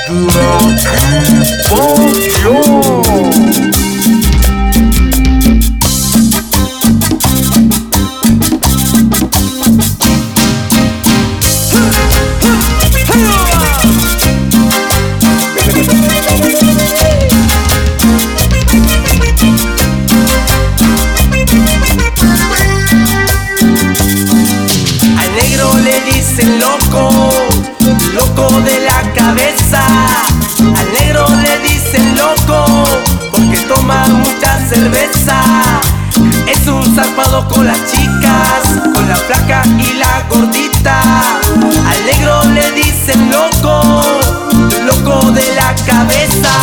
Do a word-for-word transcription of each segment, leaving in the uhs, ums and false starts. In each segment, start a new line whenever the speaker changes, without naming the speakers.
Loco de la cabeza, al negro le dicen loco porque toma mucha cerveza. Es un zarpado con las chicas, con la flaca y la gordita. Al negro le dicen loco, loco de la cabeza.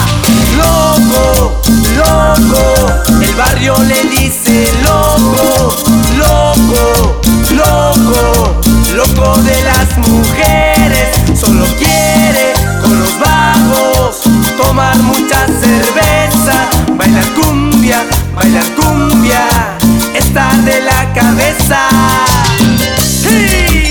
Loco, loco, el barrio le dice loco, loco, loco, loco de las mujeres. Solo quiere con los vagos tomar mucha cerveza, bailar cumbia, bailar cumbia, estar de la cabeza. ¡Sí!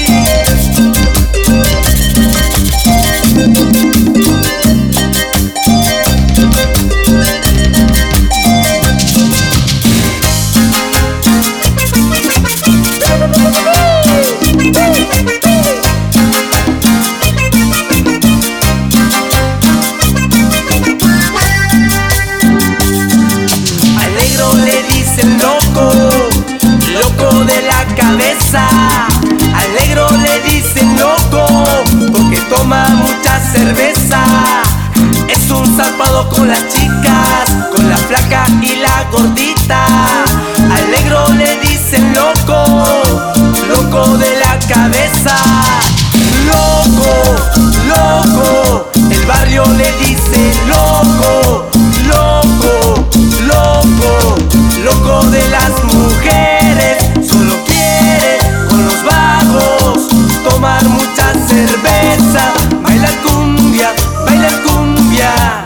Loco, loco de la cabeza. Al negro le dicen loco porque toma mucha cerveza. Es un zarpado con las chicas, con la flaca y la gordita. Al negro le dicen loco, loco de la cabeza. Loco, loco, el barrio le dice loco, loco, loco, loco de las mujeres. Solo quiere con los vagos tomar mucha cerveza, bailar cumbia, bailar cumbia.